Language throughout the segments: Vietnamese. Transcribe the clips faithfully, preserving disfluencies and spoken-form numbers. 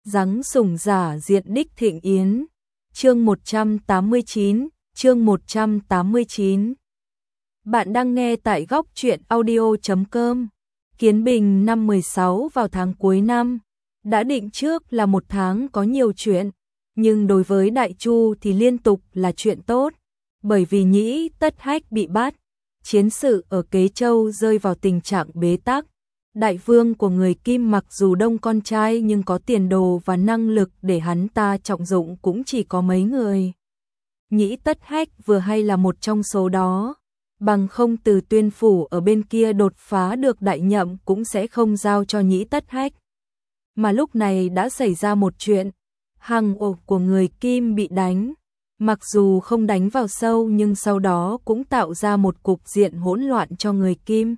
Giáng sủng giả diện đích thịnh yến. Chương một trăm tám mươi chín, chương một trăm tám mươi chín. Bạn đang nghe tại góc truyện audio chấm com. Kiến Bình năm mười sáu vào tháng cuối năm, đã định trước là một tháng có nhiều chuyện, nhưng đối với Đại Chu thì liên tục là chuyện tốt, bởi vì Nhĩ Tất Hách bị bắt, chiến sự ở Kế Châu rơi vào tình trạng bế tắc. Đại vương của người Kim mặc dù đông con trai nhưng có tiền đồ và năng lực để hắn ta trọng dụng cũng chỉ có mấy người. Nhĩ Tất Hách vừa hay là một trong số đó, bằng không Từ Tuyên phủ ở bên kia đột phá được đại nhậm cũng sẽ không giao cho Nhĩ Tất Hách. Mà lúc này đã xảy ra một chuyện, hàng ổ của người Kim bị đánh, mặc dù không đánh vào sâu nhưng sau đó cũng tạo ra một cục diện hỗn loạn cho người Kim.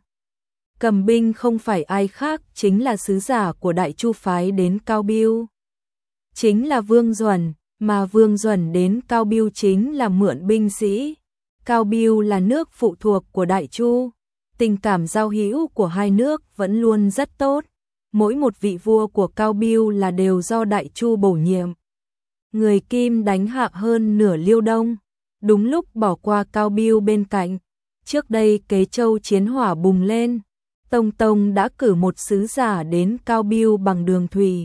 Cầm binh không phải ai khác chính là sứ giả của Đại Chu phái đến Cao Biêu. Chính là Vương Duẩn, mà Vương Duẩn đến Cao Biêu chính là mượn binh sĩ. Cao Biêu là nước phụ thuộc của Đại Chu, tình cảm giao hữu của hai nước vẫn luôn rất tốt. Mỗi một vị vua của Cao Biêu là đều do Đại Chu bổ nhiệm. Người Kim đánh hạ hơn nửa Liêu Đông, đúng lúc bỏ qua Cao Biêu bên cạnh. Trước đây Kế Châu chiến hỏa bùng lên, Tông Tông đã cử một sứ giả đến Cao Biêu bằng đường thủy.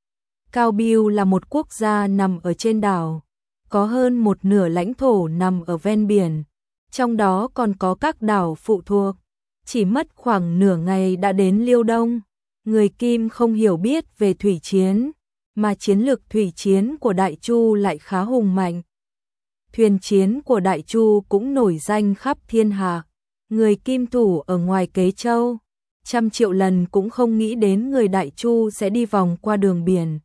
Cao Biêu là một quốc gia nằm ở trên đảo, có hơn một nửa lãnh thổ nằm ở ven biển, trong đó còn có các đảo phụ thuộc. Chỉ mất khoảng nửa ngày đã đến Liêu Đông. Người Kim không hiểu biết về thủy chiến, mà chiến lược thủy chiến của Đại Chu lại khá hùng mạnh. Thuyền chiến của Đại Chu cũng nổi danh khắp thiên hạ. Người Kim thủ ở ngoài Kế Châu, trăm triệu lần cũng không nghĩ đến người Đại Chu sẽ đi vòng qua đường biển,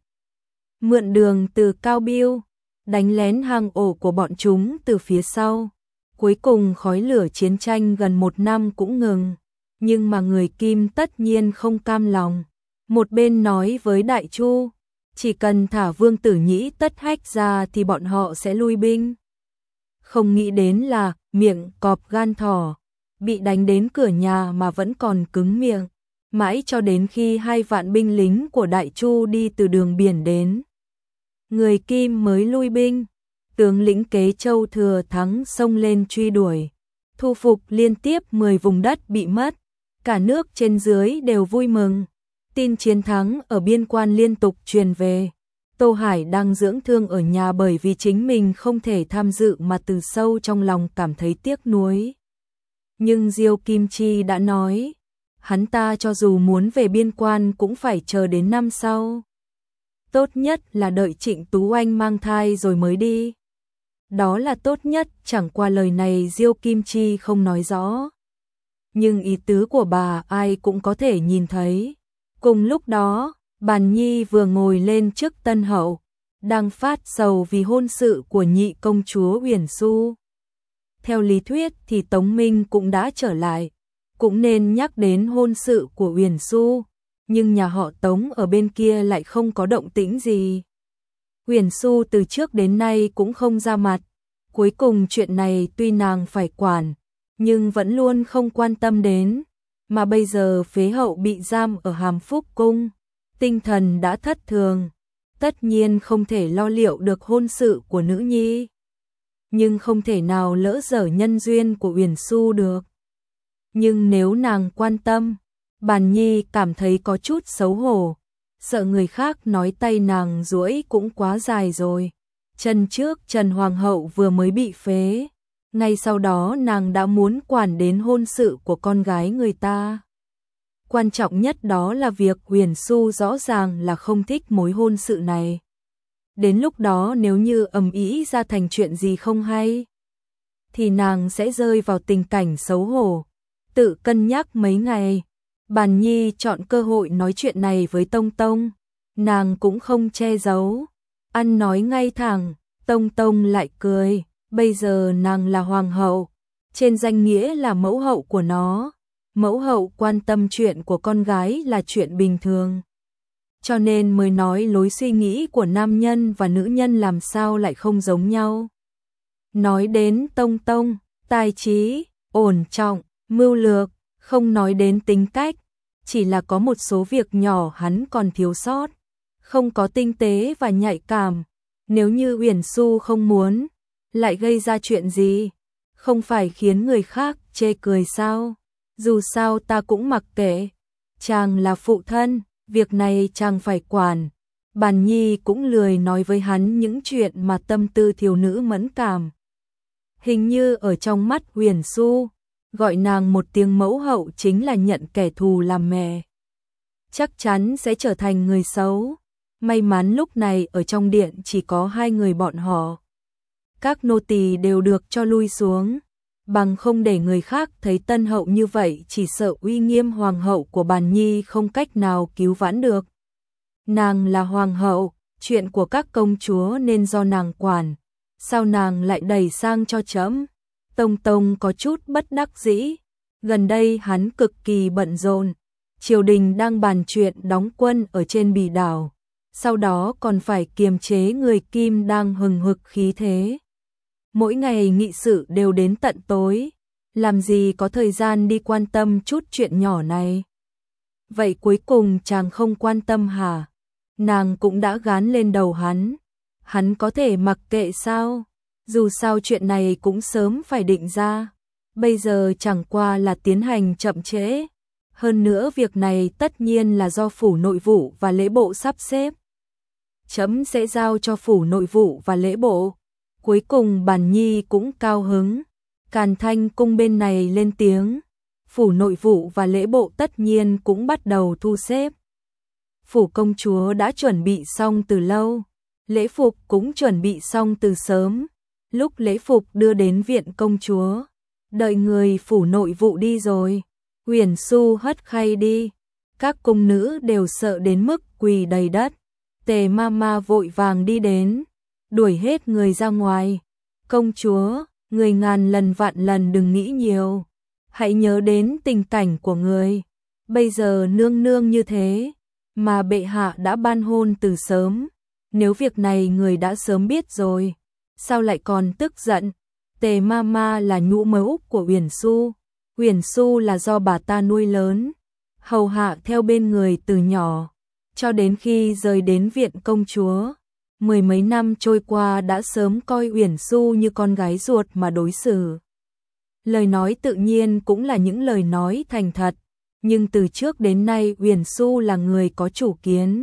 mượn đường từ Cao Biêu, đánh lén hang ổ của bọn chúng từ phía sau. Cuối cùng khói lửa chiến tranh gần một năm cũng ngừng, nhưng mà người Kim tất nhiên không cam lòng. Một bên nói với Đại Chu, chỉ cần thả Vương tử Nhĩ Tất Hách ra thì bọn họ sẽ lui binh. Không nghĩ đến là miệng cọp gan thỏ, bị đánh đến cửa nhà mà vẫn còn cứng miệng, mãi cho đến khi hai vạn binh lính của Đại Chu đi từ đường biển đến, người Kim mới lui binh. Tướng lĩnh Kế Châu thừa thắng xông lên truy đuổi, thu phục liên tiếp mười vùng đất bị mất, cả nước trên dưới đều vui mừng. Tin chiến thắng ở biên quan liên tục truyền về. Tô Hải đang dưỡng thương ở nhà bởi vì chính mình không thể tham dự mà từ sâu trong lòng cảm thấy tiếc nuối. Nhưng Diêu Kim Chi đã nói, hắn ta cho dù muốn về biên quan cũng phải chờ đến năm sau. Tốt nhất là đợi Trịnh Tú Anh mang thai rồi mới đi. Đó là tốt nhất, chẳng qua lời này Diêu Kim Chi không nói rõ. Nhưng ý tứ của bà ai cũng có thể nhìn thấy. Cùng lúc đó, Bàn Nhi vừa ngồi lên trước tân hậu, đang phát sầu vì hôn sự của nhị công chúa Uyển Xu. Theo lý thuyết thì Tống Minh cũng đã trở lại, cũng nên nhắc đến hôn sự của Uyển Xu, nhưng nhà họ Tống ở bên kia lại không có động tĩnh gì. Uyển Xu từ trước đến nay cũng không ra mặt, cuối cùng chuyện này tuy nàng phải quản, nhưng vẫn luôn không quan tâm đến. Mà bây giờ phế hậu bị giam ở Hàm Phúc Cung, tinh thần đã thất thường, tất nhiên không thể lo liệu được hôn sự của nữ nhi. Nhưng không thể nào lỡ dở nhân duyên của Uyển Xu được. Nhưng nếu nàng quan tâm, Bàn Nhi cảm thấy có chút xấu hổ, sợ người khác nói tay nàng duỗi cũng quá dài rồi. Chân trước Trần Hoàng hậu vừa mới bị phế, ngay sau đó nàng đã muốn quản đến hôn sự của con gái người ta. Quan trọng nhất đó là việc Uyển Xu rõ ràng là không thích mối hôn sự này. Đến lúc đó nếu như ầm ĩ ra thành chuyện gì không hay, thì nàng sẽ rơi vào tình cảnh xấu hổ. Tự cân nhắc mấy ngày, Bàn Nhi chọn cơ hội nói chuyện này với Tông Tông. Nàng cũng không che giấu, ăn nói ngay thẳng. Tông Tông lại cười, bây giờ nàng là hoàng hậu, trên danh nghĩa là mẫu hậu của nó. Mẫu hậu quan tâm chuyện của con gái là chuyện bình thường, cho nên mới nói lối suy nghĩ của nam nhân và nữ nhân làm sao lại không giống nhau. Nói đến Tông Tông, tài trí, ổn trọng, mưu lược, không nói đến tính cách, chỉ là có một số việc nhỏ hắn còn thiếu sót. không có tinh tế và nhạy cảm. Nếu như Uyển Xu không muốn, lại gây ra chuyện gì? Không phải khiến người khác chê cười sao? Dù sao ta cũng mặc kệ. Chàng là phụ thân, việc này chàng phải quản. Bàn Nhi cũng lười nói với hắn những chuyện mà tâm tư thiếu nữ mẫn cảm. Hình như ở trong mắt Uyển Xu, gọi nàng một tiếng mẫu hậu chính là nhận kẻ thù làm mẹ. Chắc chắn sẽ trở thành người xấu. May mắn lúc này ở trong điện chỉ có hai người bọn họ. Các nô tỳ đều được cho lui xuống, bằng không để người khác thấy tân hậu như vậy chỉ sợ uy nghiêm hoàng hậu của Bàn Nhi không cách nào cứu vãn được. Nàng là hoàng hậu, chuyện của các công chúa nên do nàng quản, sao nàng lại đẩy sang cho trẫm? Tông Tông có chút bất đắc dĩ, gần đây hắn cực kỳ bận rộn, triều đình đang bàn chuyện đóng quân ở trên Bỉ đảo, sau đó còn phải kiềm chế người Kim đang hừng hực khí thế. Mỗi ngày nghị sự đều đến tận tối, làm gì có thời gian đi quan tâm chút chuyện nhỏ này. Vậy cuối cùng chàng không quan tâm hả? Nàng cũng đã gán lên đầu hắn, hắn có thể mặc kệ sao? Dù sao chuyện này cũng sớm phải định ra, bây giờ chẳng qua là tiến hành chậm trễ. Hơn nữa việc này tất nhiên là do phủ nội vụ và lễ bộ sắp xếp. Trẫm sẽ giao cho phủ nội vụ và lễ bộ. Cuối cùng Bàn Nhi cũng cao hứng, Càn Thanh cung bên này lên tiếng, phủ nội vụ và lễ bộ tất nhiên cũng bắt đầu thu xếp. Phủ công chúa đã chuẩn bị xong từ lâu, lễ phục cũng chuẩn bị xong từ sớm. Lúc lễ phục đưa đến viện công chúa, đợi người phủ nội vụ đi rồi, Uyển Xu hất khay đi, các cung nữ đều sợ đến mức quỳ đầy đất. Tề Mama vội vàng đi đến, đuổi hết người ra ngoài. Công chúa, người ngàn lần vạn lần đừng nghĩ nhiều, hãy nhớ đến tình cảnh của người. Bây giờ nương nương như thế, mà bệ hạ đã ban hôn từ sớm, nếu việc này người đã sớm biết rồi, sao lại còn tức giận? Tề Mama là nhũ mẫu của Uyển Xu, Uyển Xu là do bà ta nuôi lớn, hầu hạ theo bên người từ nhỏ, cho đến khi rời đến viện công chúa. Mười mấy năm trôi qua đã sớm coi Uyển Xu như con gái ruột mà đối xử. Lời nói tự nhiên cũng là những lời nói thành thật, nhưng từ trước đến nay Uyển Xu là người có chủ kiến.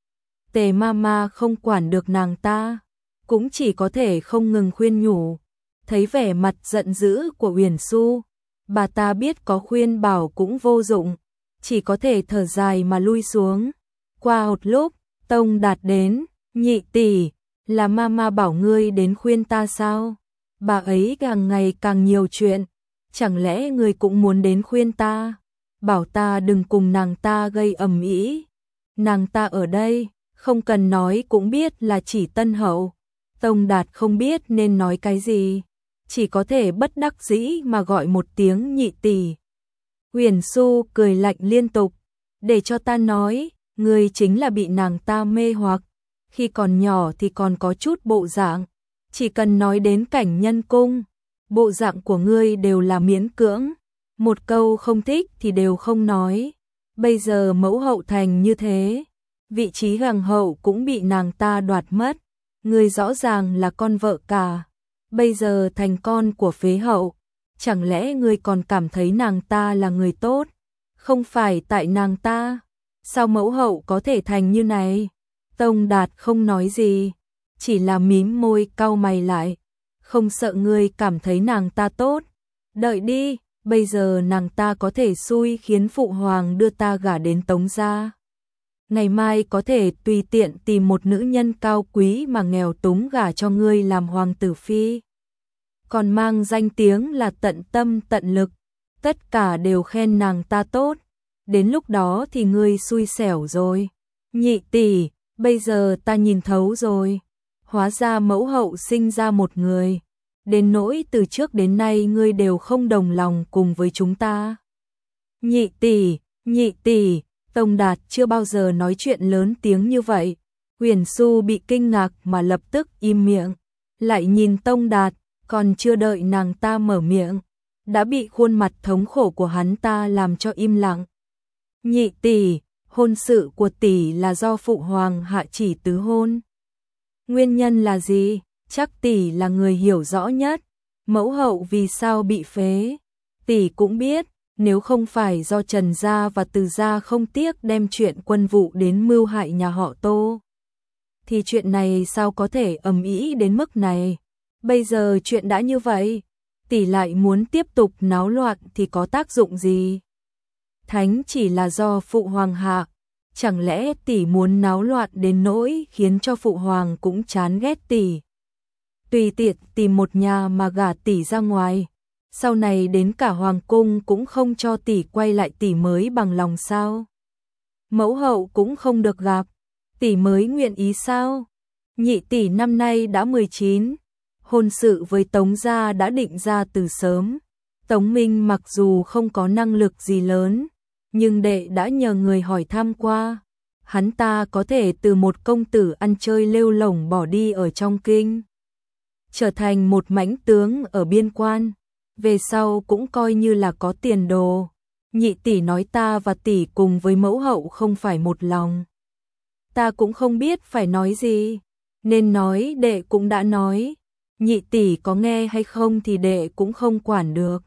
Tề Mama không quản được nàng ta, cũng chỉ có thể không ngừng khuyên nhủ. Thấy vẻ mặt giận dữ của Uyển Xu, bà ta biết có khuyên bảo cũng vô dụng, chỉ có thể thở dài mà lui xuống. Qua một lúc, Tông Đạt đến, nhị tỷ, là Mama bảo ngươi đến khuyên ta sao? Bà ấy càng ngày càng nhiều chuyện, chẳng lẽ ngươi cũng muốn đến khuyên ta? Bảo ta đừng cùng nàng ta gây ầm ĩ. Nàng ta ở đây, không cần nói cũng biết là chỉ tân hậu. Tông Đạt không biết nên nói cái gì, chỉ có thể bất đắc dĩ mà gọi một tiếng nhị tỷ. Uyển Xu cười lạnh liên tục, để cho ta nói, ngươi chính là bị nàng ta mê hoặc. Khi còn nhỏ thì còn có chút bộ dạng, chỉ cần nói đến cảnh nhân cung, bộ dạng của ngươi đều là miễn cưỡng, một câu không thích thì đều không nói. Bây giờ mẫu hậu thành như thế, vị trí hoàng hậu cũng bị nàng ta đoạt mất, ngươi rõ ràng là con vợ cả, bây giờ thành con của phế hậu, chẳng lẽ ngươi còn cảm thấy nàng ta là người tốt? Không phải tại nàng ta, sao mẫu hậu có thể thành như này? Tông Đạt không nói gì, chỉ là mím môi cau mày lại, không sợ ngươi cảm thấy nàng ta tốt. Đợi đi, bây giờ nàng ta có thể xui khiến phụ hoàng đưa ta gả đến Tống gia. Ngày mai có thể tùy tiện tìm một nữ nhân cao quý mà nghèo túng gả cho ngươi làm hoàng tử phi. Còn mang danh tiếng là tận tâm tận lực, tất cả đều khen nàng ta tốt. Đến lúc đó thì ngươi xui xẻo rồi. Nhị tỷ, bây giờ ta nhìn thấu rồi. Hóa ra mẫu hậu sinh ra một người. Đến nỗi từ trước đến nay ngươi đều không đồng lòng cùng với chúng ta. Nhị tỷ, nhị tỷ, Tông Đạt chưa bao giờ nói chuyện lớn tiếng như vậy. Uyển Xu bị kinh ngạc mà lập tức im miệng. Lại nhìn Tông Đạt, còn chưa đợi nàng ta mở miệng, đã bị khuôn mặt thống khổ của hắn ta làm cho im lặng. Nhị tỷ, hôn sự của tỷ là do phụ hoàng hạ chỉ tứ hôn. Nguyên nhân là gì? Chắc tỷ là người hiểu rõ nhất. Mẫu hậu vì sao bị phế? Tỷ cũng biết, nếu không phải do Trần gia và Từ gia không tiếc đem chuyện quân vụ đến mưu hại nhà họ Tô, thì chuyện này sao có thể ầm ĩ đến mức này. Bây giờ chuyện đã như vậy, tỷ lại muốn tiếp tục náo loạn thì có tác dụng gì? Thánh chỉ là do phụ hoàng hạ, chẳng lẽ tỷ muốn náo loạn đến nỗi khiến cho phụ hoàng cũng chán ghét tỷ? Tùy tiện tìm một nhà mà gả tỷ ra ngoài, sau này đến cả hoàng cung cũng không cho tỷ quay lại tỷ mới bằng lòng sao? Mẫu hậu cũng không được gặp, tỷ mới nguyện ý sao? Nhị tỷ năm nay đã mười chín, hôn sự với Tống gia đã định ra từ sớm. Tống Minh mặc dù không có năng lực gì lớn, nhưng đệ đã nhờ người hỏi thăm qua, hắn ta có thể từ một công tử ăn chơi lêu lổng bỏ đi ở trong kinh, trở thành một mãnh tướng ở biên quan, về sau cũng coi như là có tiền đồ. Nhị tỷ nói ta và tỷ cùng với mẫu hậu không phải một lòng. Ta cũng không biết phải nói gì, nên nói đệ cũng đã nói, nhị tỷ có nghe hay không thì đệ cũng không quản được.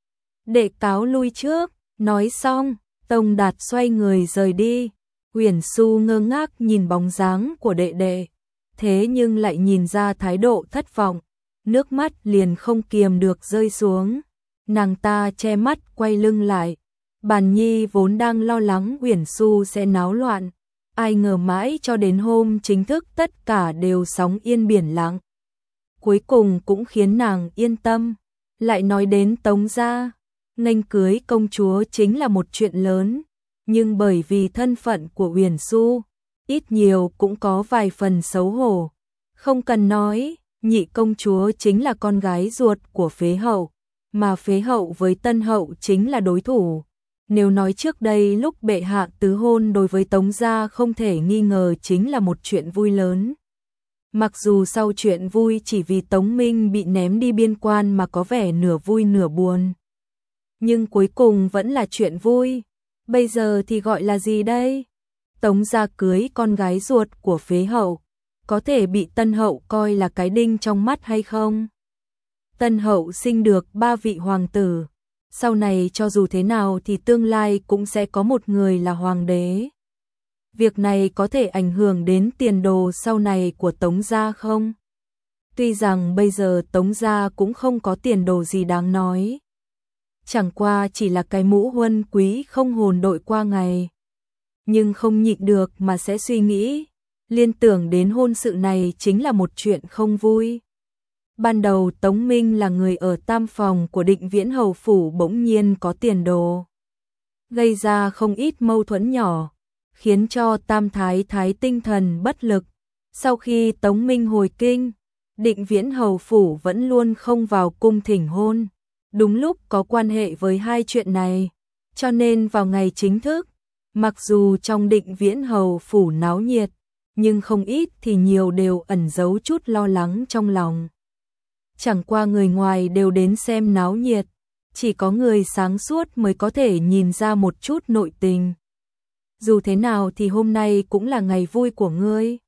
Đệ cáo lui trước. Nói xong, Tông Đạt xoay người rời đi. Uyển Xu ngơ ngác nhìn bóng dáng của đệ đệ, thế nhưng lại nhìn ra thái độ thất vọng, nước mắt liền không kiềm được rơi xuống. Nàng ta che mắt quay lưng lại. Bàn Nhi vốn đang lo lắng Uyển Xu sẽ náo loạn, ai ngờ mãi cho đến hôm chính thức tất cả đều sóng yên biển lặng. Cuối cùng cũng khiến nàng yên tâm. Lại nói đến Tống gia, nghênh cưới công chúa chính là một chuyện lớn, nhưng bởi vì thân phận của Uyển Xu, ít nhiều cũng có vài phần xấu hổ. Không cần nói, nhị công chúa chính là con gái ruột của phế hậu, mà phế hậu với tân hậu chính là đối thủ. Nếu nói trước đây lúc bệ hạ tứ hôn đối với Tống gia không thể nghi ngờ chính là một chuyện vui lớn. Mặc dù sau chuyện vui chỉ vì Tống Minh bị ném đi biên quan mà có vẻ nửa vui nửa buồn, nhưng cuối cùng vẫn là chuyện vui. Bây giờ thì gọi là gì đây? Tống gia cưới con gái ruột của phế hậu, có thể bị tân hậu coi là cái đinh trong mắt hay không? Tân hậu sinh được ba vị hoàng tử, sau này cho dù thế nào thì tương lai cũng sẽ có một người là hoàng đế. Việc này có thể ảnh hưởng đến tiền đồ sau này của Tống gia không? Tuy rằng bây giờ Tống gia cũng không có tiền đồ gì đáng nói, chẳng qua chỉ là cái mũ huân quý không hồn đội qua ngày, nhưng không nhịn được mà sẽ suy nghĩ, liên tưởng đến hôn sự này chính là một chuyện không vui. Ban đầu Tống Minh là người ở tam phòng của Định Viễn hầu phủ bỗng nhiên có tiền đồ, gây ra không ít mâu thuẫn nhỏ, khiến cho tam thái thái tinh thần bất lực. Sau khi Tống Minh hồi kinh, Định Viễn hầu phủ vẫn luôn không vào cung thỉnh hôn, đúng lúc có quan hệ với hai chuyện này, cho nên vào ngày chính thức, mặc dù trong Định Viễn hầu phủ náo nhiệt, nhưng không ít thì nhiều đều ẩn giấu chút lo lắng trong lòng. Chẳng qua người ngoài đều đến xem náo nhiệt, chỉ có người sáng suốt mới có thể nhìn ra một chút nội tình. Dù thế nào thì hôm nay cũng là ngày vui của ngươi,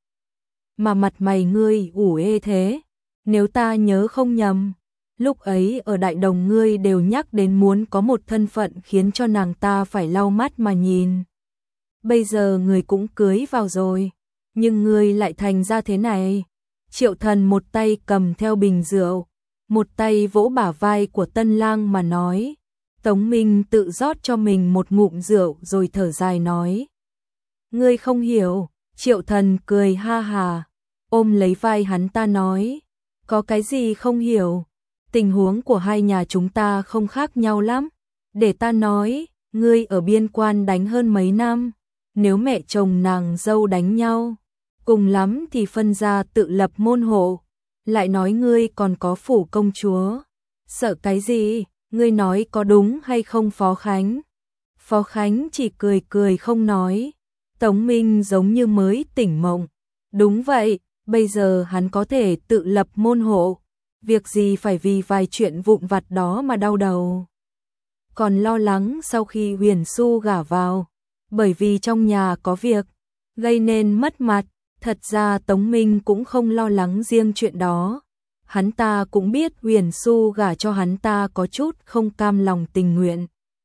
mà mặt mày ngươi ủ ê thế. Nếu ta nhớ không nhầm, lúc ấy ở Đại Đồng ngươi đều nhắc đến muốn có một thân phận khiến cho nàng ta phải lau mắt mà nhìn. Bây giờ ngươi cũng cưới vào rồi, nhưng ngươi lại thành ra thế này. Triệu Thần một tay cầm theo bình rượu, một tay vỗ bả vai của tân lang mà nói. Tống Minh tự rót cho mình một ngụm rượu rồi thở dài nói. Ngươi không hiểu. Triệu Thần cười ha hà, ôm lấy vai hắn ta nói. Có cái gì không hiểu? Tình huống của hai nhà chúng ta không khác nhau lắm. Để ta nói, ngươi ở biên quan đánh hơn mấy năm, nếu mẹ chồng nàng dâu đánh nhau, cùng lắm thì phân ra tự lập môn hộ. Lại nói ngươi còn có phủ công chúa, sợ cái gì? Ngươi nói có đúng hay không Phó Khánh? Phó Khánh chỉ cười cười không nói. Tống Minh giống như mới tỉnh mộng. Đúng vậy, bây giờ hắn có thể tự lập môn hộ, việc gì phải vì vài chuyện vụn vặt đó mà đau đầu. Còn lo lắng sau khi Huyền Xu gả vào, bởi vì trong nhà có việc, gây nên mất mặt. Thật ra Tống Minh cũng không lo lắng riêng chuyện đó. Hắn ta cũng biết Huyền Xu gả cho hắn ta có chút không cam lòng tình nguyện.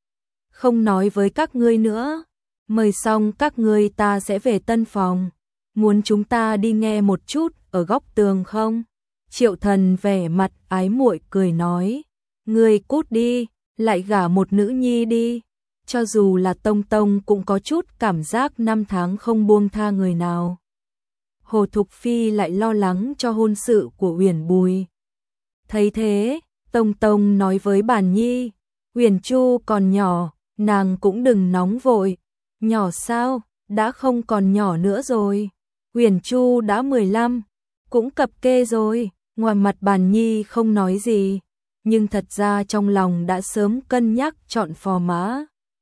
Không nói với các ngươi nữa, mời xong các ngươi ta sẽ về tân phòng. Muốn chúng ta đi nghe một chút ở góc tường không? Triệu Thần vẻ mặt ái muội cười nói, ngươi cút đi, lại gả một nữ nhi đi. Cho dù là Tông Tông cũng có chút cảm giác năm tháng không buông tha người nào. Hồ Thục Phi lại lo lắng cho hôn sự của Uyển Bùi. Thấy thế, Tông Tông nói với Bàn Nhi, Uyển Chu còn nhỏ, nàng cũng đừng nóng vội. Nhỏ sao, đã không còn nhỏ nữa rồi. Uyển Chu đã mười lăm, cũng cập kê rồi. Ngoài mặt Bàn Nhi không nói gì, nhưng thật ra trong lòng đã sớm cân nhắc chọn phò mã.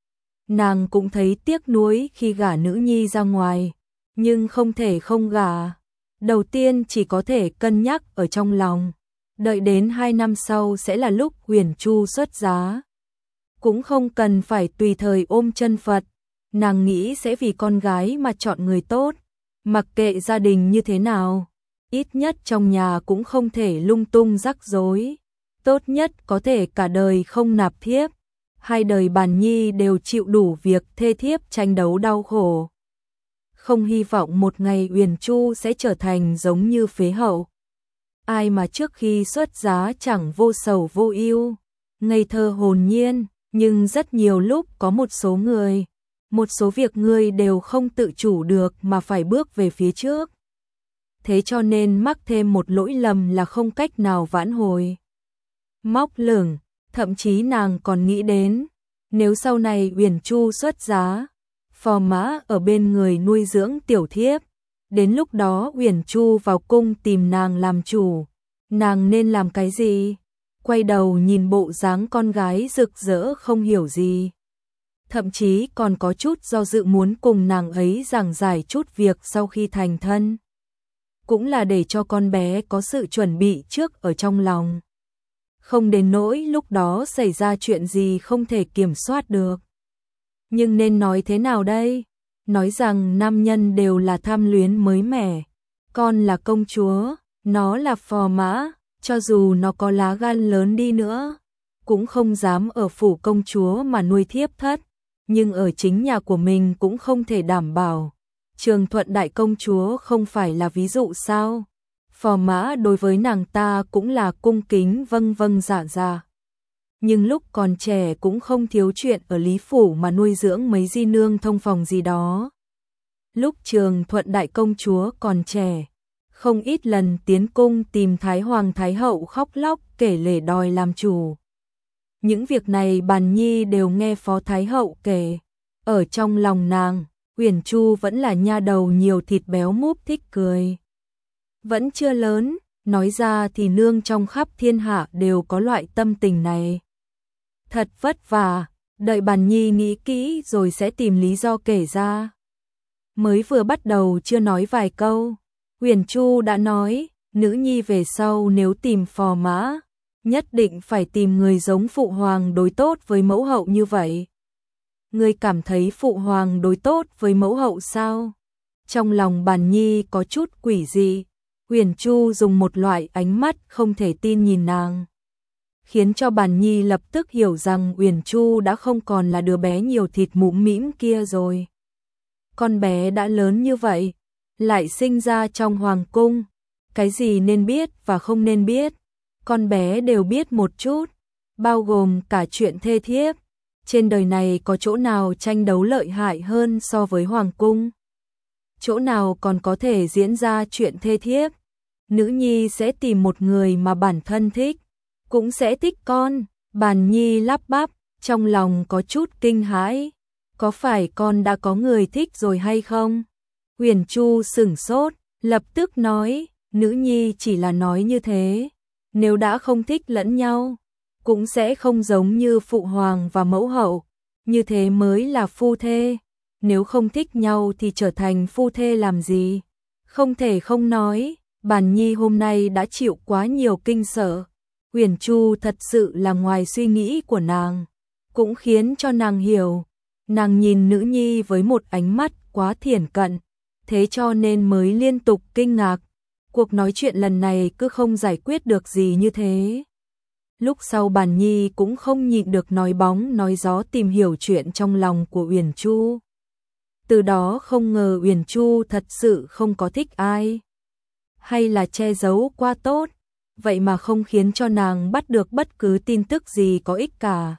Nàng cũng thấy tiếc nuối khi gả nữ nhi ra ngoài, nhưng không thể không gả. Đầu tiên chỉ có thể cân nhắc ở trong lòng, đợi đến hai năm sau sẽ là lúc Uyển Chu xuất giá. Cũng không cần phải tùy thời ôm chân Phật, nàng nghĩ sẽ vì con gái mà chọn người tốt, mặc kệ gia đình như thế nào. Ít nhất trong nhà cũng không thể lung tung rắc rối, tốt nhất có thể cả đời không nạp thiếp. Hai đời Bàn Nhi đều chịu đủ việc thê thiếp tranh đấu đau khổ. Không hy vọng một ngày Uyển Chu sẽ trở thành giống như phế hậu. Ai mà trước khi xuất giá chẳng vô sầu vô ưu, ngây thơ hồn nhiên, nhưng rất nhiều lúc có một số người, một số việc người đều không tự chủ được mà phải bước về phía trước. Thế cho nên mắc thêm một lỗi lầm là không cách nào vãn hồi. Móc lửng, thậm chí nàng còn nghĩ đến, nếu sau này Uyển Chu xuất giá, phò mã ở bên người nuôi dưỡng tiểu thiếp, đến lúc đó Uyển Chu vào cung tìm nàng làm chủ, nàng nên làm cái gì? Quay đầu nhìn bộ dáng con gái rực rỡ không hiểu gì. Thậm chí còn có chút do dự muốn cùng nàng ấy giảng giải chút việc sau khi thành thân. Cũng là để cho con bé có sự chuẩn bị trước ở trong lòng. Không đến nỗi lúc đó xảy ra chuyện gì không thể kiểm soát được. Nhưng nên nói thế nào đây? Nói rằng nam nhân đều là tham luyến mới mẻ. Con là công chúa, nó là phò mã, cho dù nó có lá gan lớn đi nữa, cũng không dám ở phủ công chúa mà nuôi thiếp thất. Nhưng ở chính nhà của mình cũng không thể đảm bảo. Trường Thuận đại công chúa không phải là ví dụ sao? Phò mã đối với nàng ta cũng là cung kính vâng vâng dạ dạ. Nhưng lúc còn trẻ cũng không thiếu chuyện ở Lý Phủ mà nuôi dưỡng mấy di nương thông phòng gì đó. Lúc Trường Thuận đại công chúa còn trẻ, không ít lần tiến cung tìm Thái Hoàng Thái Hậu khóc lóc kể lể đòi làm chủ. Những việc này Bàn Nhi đều nghe Phó Thái Hậu kể. Ở trong lòng nàng, Uyển Chu vẫn là nha đầu nhiều thịt béo múp thích cười. Vẫn chưa lớn, nói ra thì nương trong khắp thiên hạ đều có loại tâm tình này. Thật vất vả, đợi Bàn Nhi nghĩ kỹ rồi sẽ tìm lý do kể ra. Mới vừa bắt đầu chưa nói vài câu, Uyển Chu đã nói, nữ nhi về sau nếu tìm phò mã, nhất định phải tìm người giống phụ hoàng đối tốt với mẫu hậu như vậy. Ngươi cảm thấy phụ hoàng đối tốt với mẫu hậu sao? Trong lòng Bàn Nhi có chút quỷ dị. Uyển Chu dùng một loại ánh mắt không thể tin nhìn nàng, khiến cho Bàn Nhi lập tức hiểu rằng Uyển Chu đã không còn là đứa bé nhiều thịt mũm mĩm kia rồi. Con bé đã lớn như vậy, lại sinh ra trong hoàng cung, cái gì nên biết và không nên biết, con bé đều biết một chút, bao gồm cả chuyện thê thiếp. Trên đời này có chỗ nào tranh đấu lợi hại hơn so với hoàng cung? Chỗ nào còn có thể diễn ra chuyện thê thiếp? Nữ nhi sẽ tìm một người mà bản thân thích, cũng sẽ thích con. Bàn Nhi lắp bắp, trong lòng có chút kinh hãi. Có phải con đã có người thích rồi hay không? Uyển Chu sửng sốt, lập tức nói, nữ nhi chỉ là nói như thế. Nếu đã không thích lẫn nhau, cũng sẽ không giống như phụ hoàng và mẫu hậu, như thế mới là phu thê. Nếu không thích nhau thì trở thành phu thê làm gì? Không thể không nói, Bàn Nhi hôm nay đã chịu quá nhiều kinh sợ. Uyển Chu thật sự là ngoài suy nghĩ của nàng, cũng khiến cho nàng hiểu, Nàng nhìn nữ nhi với một ánh mắt quá thiển cận, thế cho nên mới liên tục kinh ngạc. Cuộc nói chuyện lần này cứ không giải quyết được gì như thế. Lúc sau Bàn Nhi cũng không nhịn được nói bóng nói gió tìm hiểu chuyện trong lòng của Uyển Chu. Từ đó không ngờ Uyển Chu thật sự không có thích ai. Hay là che giấu quá tốt, vậy mà không khiến cho nàng bắt được bất cứ tin tức gì có ích cả.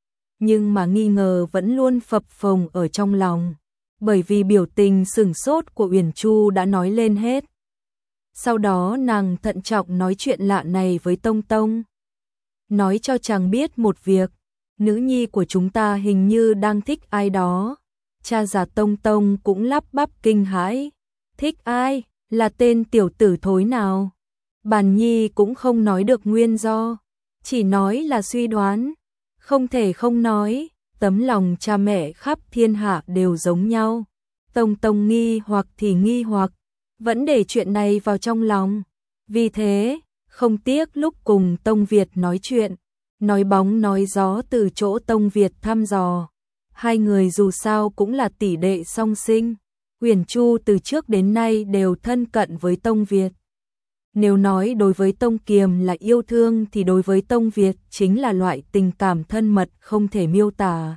Nhưng mà nghi ngờ vẫn luôn phập phồng ở trong lòng, bởi vì biểu tình sửng sốt của Uyển Chu đã nói lên hết. Sau đó nàng thận trọng nói chuyện lạ này với Tông Tông. Nói cho chàng biết một việc, nữ nhi của chúng ta hình như đang thích ai đó. Cha già Tông Tông cũng lắp bắp kinh hãi. Thích ai? Là tên tiểu tử thối nào? Bàn Nhi cũng không nói được nguyên do, chỉ nói là suy đoán. Không thể không nói, tấm lòng cha mẹ khắp thiên hạ đều giống nhau. Tông Tông nghi hoặc thì nghi hoặc, vẫn để chuyện này vào trong lòng. Vì thế, không tiếc lúc cùng Tông Việt nói chuyện, nói bóng nói gió từ chỗ Tông Việt thăm dò. Hai người dù sao cũng là tỷ đệ song sinh. Uyển Chu từ trước đến nay đều thân cận với Tông Việt. Nếu nói đối với Tông Kiềm là yêu thương thì đối với Tông Việt chính là loại tình cảm thân mật không thể miêu tả.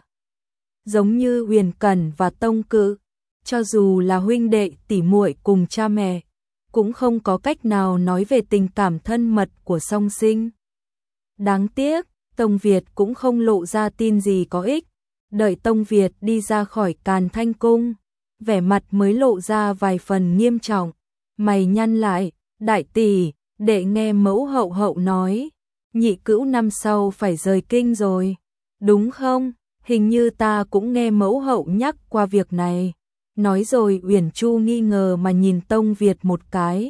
Giống như Uyển Cẩn và Tông Cự, cho dù là huynh đệ tỷ muội cùng cha mẹ, cũng không có cách nào nói về tình cảm thân mật của song sinh. Đáng tiếc, Tông Việt cũng không lộ ra tin gì có ích. Đợi Tông Việt đi ra khỏi Càn Thanh Cung, vẻ mặt mới lộ ra vài phần nghiêm trọng. Mày nhăn lại, đại tỷ, đệ nghe mẫu hậu hậu nói, nhị cữu năm sau phải rời kinh rồi, đúng không? Hình như ta cũng nghe mẫu hậu nhắc qua việc này. Nói rồi Uyển Chu nghi ngờ mà nhìn Tông Việt một cái.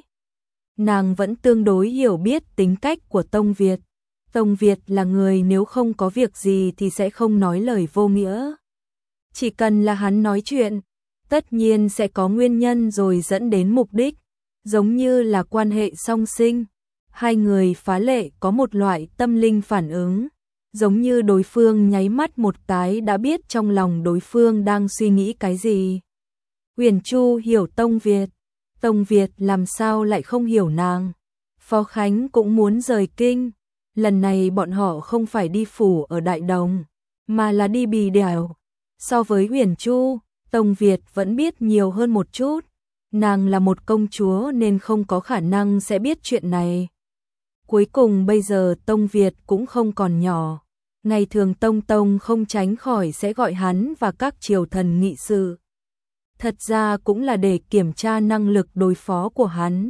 Nàng vẫn tương đối hiểu biết tính cách của Tông Việt. Tông Việt là người nếu không có việc gì thì sẽ không nói lời vô nghĩa. Chỉ cần là hắn nói chuyện, tất nhiên sẽ có nguyên nhân rồi dẫn đến mục đích. Giống như là quan hệ song sinh, hai người phá lệ có một loại tâm linh phản ứng, giống như đối phương nháy mắt một cái đã biết trong lòng đối phương đang suy nghĩ cái gì. Uyển Chu hiểu Tông Việt, Tông Việt làm sao lại không hiểu nàng. Phó Khánh cũng muốn rời kinh, lần này bọn họ không phải đi phủ ở Đại Đồng, mà là đi Bì Đèo. So với Uyển Chu, Tông Việt vẫn biết nhiều hơn một chút. Nàng là một công chúa nên không có khả năng sẽ biết chuyện này. Cuối cùng bây giờ Tông Việt cũng không còn nhỏ. Ngày thường Tông Tông không tránh khỏi sẽ gọi hắn và các triều thần nghị sự. Thật ra cũng là để kiểm tra năng lực đối phó của hắn.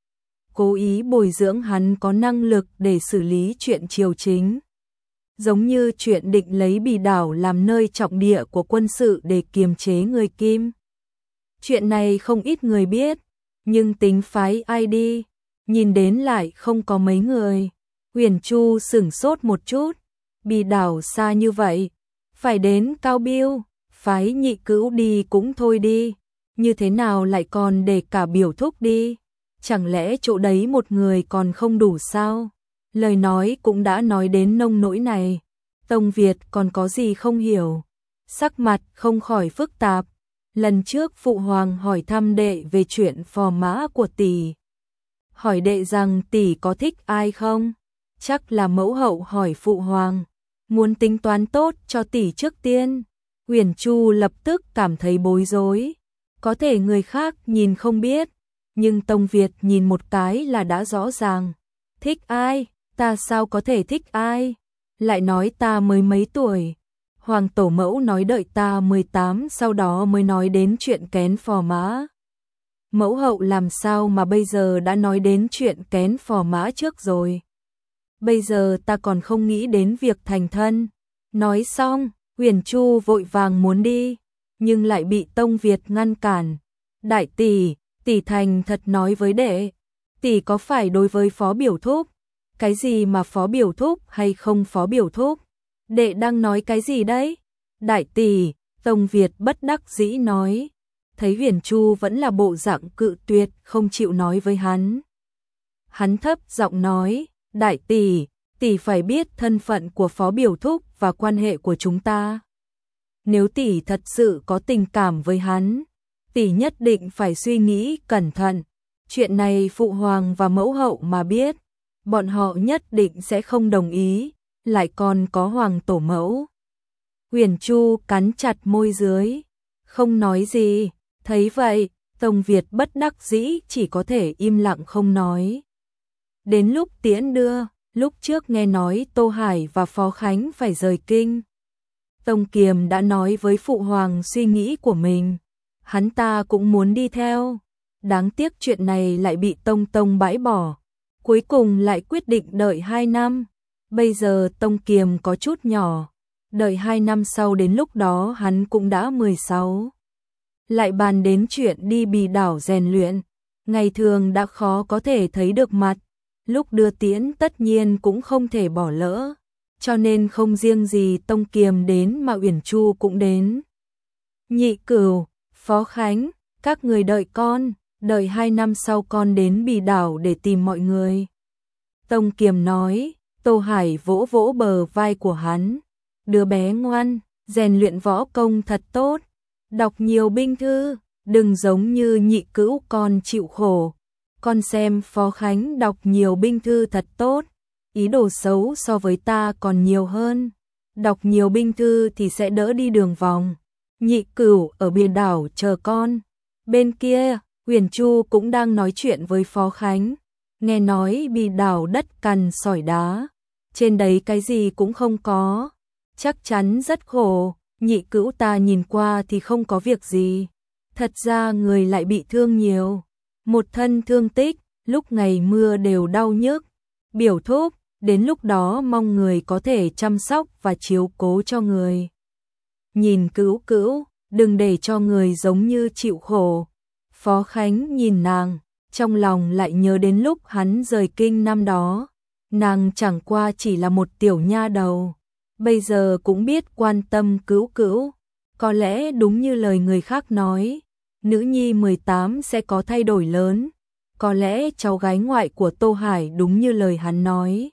Cố ý bồi dưỡng hắn có năng lực để xử lý chuyện triều chính. Giống như chuyện định lấy Bì đảo làm nơi trọng địa của quân sự để kiềm chế người Kim. Chuyện này không ít người biết, nhưng tính phái ai đi, nhìn đến lại không có mấy người. Uyển Chu sửng sốt một chút, Bì đảo xa như vậy, phải đến Cao Biêu, phái nhị cữu đi cũng thôi đi, như thế nào lại còn để cả biểu thúc đi, chẳng lẽ chỗ đấy một người còn không đủ sao? Lời nói cũng đã nói đến nông nỗi này, Tông Việt còn có gì không hiểu, sắc mặt không khỏi phức tạp. Lần trước phụ hoàng hỏi thăm đệ về chuyện phò mã của tỷ. Hỏi đệ rằng tỷ có thích ai không? Chắc là mẫu hậu hỏi phụ hoàng, muốn tính toán tốt cho tỷ trước tiên. Uyển Chu lập tức cảm thấy bối rối. Có thể người khác nhìn không biết, nhưng Tông Việt nhìn một cái là đã rõ ràng. Thích ai? Ta sao có thể thích ai? Lại nói ta mới mấy tuổi. Hoàng tổ mẫu nói đợi ta mười tám sau đó mới nói đến chuyện kén phò mã. Mẫu hậu làm sao mà bây giờ đã nói đến chuyện kén phò mã trước rồi. Bây giờ ta còn không nghĩ đến việc thành thân. Nói xong, Uyển Chu vội vàng muốn đi, nhưng lại bị Tông Việt ngăn cản. Đại tỷ, tỷ thành thật nói với đệ, tỷ có phải đối với phó biểu thúc? Cái gì mà phó biểu thúc hay không phó biểu thúc? Đệ đang nói cái gì đấy? Đại tỷ, Tông Việt bất đắc dĩ nói. Thấy Uyển Chu vẫn là bộ dạng cự tuyệt không chịu nói với hắn. Hắn thấp giọng nói, đại tỷ, tỷ phải biết thân phận của phó biểu thúc và quan hệ của chúng ta. nếu tỷ thật sự có tình cảm với hắn, tỷ nhất định phải suy nghĩ cẩn thận. Chuyện này phụ hoàng và mẫu hậu mà biết, bọn họ nhất định sẽ không đồng ý, lại còn có hoàng tổ mẫu. Huyền Chu cắn chặt môi dưới, không nói gì, thấy vậy, Tông Việt bất đắc dĩ chỉ có thể im lặng không nói. Đến lúc tiễn đưa, lúc trước nghe nói Tô Hải và Phó Khánh phải rời kinh. Tông Kiềm đã nói với phụ hoàng suy nghĩ của mình, hắn ta cũng muốn đi theo. Đáng tiếc chuyện này lại bị Tông Tông bãi bỏ, cuối cùng lại quyết định đợi hai năm. Bây giờ Tông Kiềm có chút nhỏ, đợi hai năm sau đến lúc đó hắn cũng đã mười sáu. Lại bàn đến chuyện đi Bì đảo rèn luyện, ngày thường đã khó có thể thấy được mặt, lúc đưa tiễn tất nhiên cũng không thể bỏ lỡ, cho nên không riêng gì Tông Kiềm đến mà Uyển Chu cũng đến. Nhị Cửu, Phó Khánh, các người đợi con, đợi hai năm sau con đến Bì đảo để tìm mọi người. Tông Kiềm nói. Tô Hải vỗ vỗ bờ vai của hắn, đứa bé ngoan, rèn luyện võ công thật tốt, đọc nhiều binh thư, đừng giống như Nhị Cữu con chịu khổ. Con xem Phó Khánh đọc nhiều binh thư thật tốt, ý đồ xấu so với ta còn nhiều hơn, đọc nhiều binh thư thì sẽ đỡ đi đường vòng. Nhị Cửu ở biển đảo chờ con. Bên kia, Huyền Chu cũng đang nói chuyện với Phó Khánh, nghe nói Bì đảo đất cằn sỏi đá, trên đấy cái gì cũng không có, chắc chắn rất khổ. Nhị Cữu ta nhìn qua thì không có việc gì, thật ra người lại bị thương nhiều, một thân thương tích, lúc ngày mưa đều đau nhức. Biểu thúc, đến lúc đó mong người có thể chăm sóc và chiếu cố cho người. Nhìn Cữu Cữu, đừng để cho người giống như chịu khổ. Phó Khánh nhìn nàng, trong lòng lại nhớ đến lúc hắn rời kinh năm đó. Nàng chẳng qua chỉ là một tiểu nha đầu, bây giờ cũng biết quan tâm Cữu Cữu. Có lẽ đúng như lời người khác nói, nữ nhi mười tám sẽ có thay đổi lớn. Có lẽ cháu gái ngoại của Tô Hải đúng như lời hắn nói,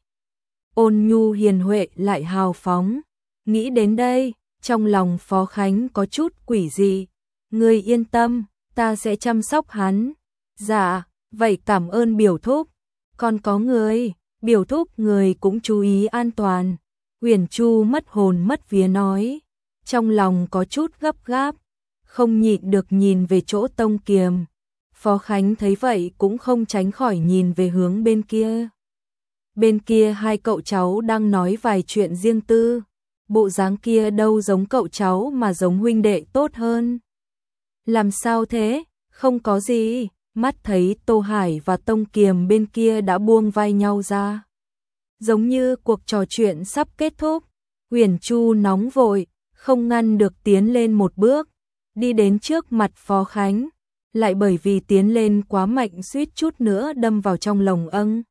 ôn nhu hiền huệ lại hào phóng. Nghĩ đến đây, trong lòng Phó Khánh có chút quỷ dị. Ngươi yên tâm, ta sẽ chăm sóc hắn. Dạ, vậy cảm ơn biểu thúc. Còn có người, biểu thúc người cũng chú ý an toàn. Huyền Chu mất hồn mất vía nói, trong lòng có chút gấp gáp, không nhịn được nhìn về chỗ Tông Kiềm. Phó Khánh thấy vậy cũng không tránh khỏi nhìn về hướng bên kia. Bên kia hai cậu cháu đang nói vài chuyện riêng tư, bộ dáng kia đâu giống cậu cháu mà giống huynh đệ tốt hơn. Làm sao thế? Không có gì. Mắt thấy Tô Hải và Tông Kiềm bên kia đã buông vai nhau ra, giống như cuộc trò chuyện sắp kết thúc. Huyền Chu nóng vội, không ngăn được tiến lên một bước, đi đến trước mặt Phó Khánh, lại bởi vì tiến lên quá mạnh suýt chút nữa đâm vào trong lồng âng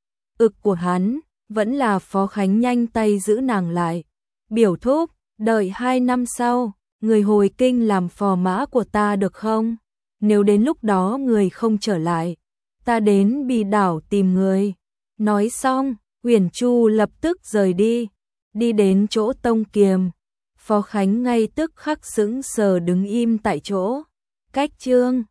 ực của hắn. Vẫn là Phó Khánh nhanh tay giữ nàng lại. Biểu thúc, đợi hai năm sau, người hồi kinh làm phò mã của ta được không? Nếu đến lúc đó người không trở lại, ta đến Bì đảo tìm người. Nói xong, Huyền Chu lập tức rời đi, đi đến chỗ Tông Kiềm. Phó Khánh ngay tức khắc sững sờ đứng im tại chỗ. Cách chương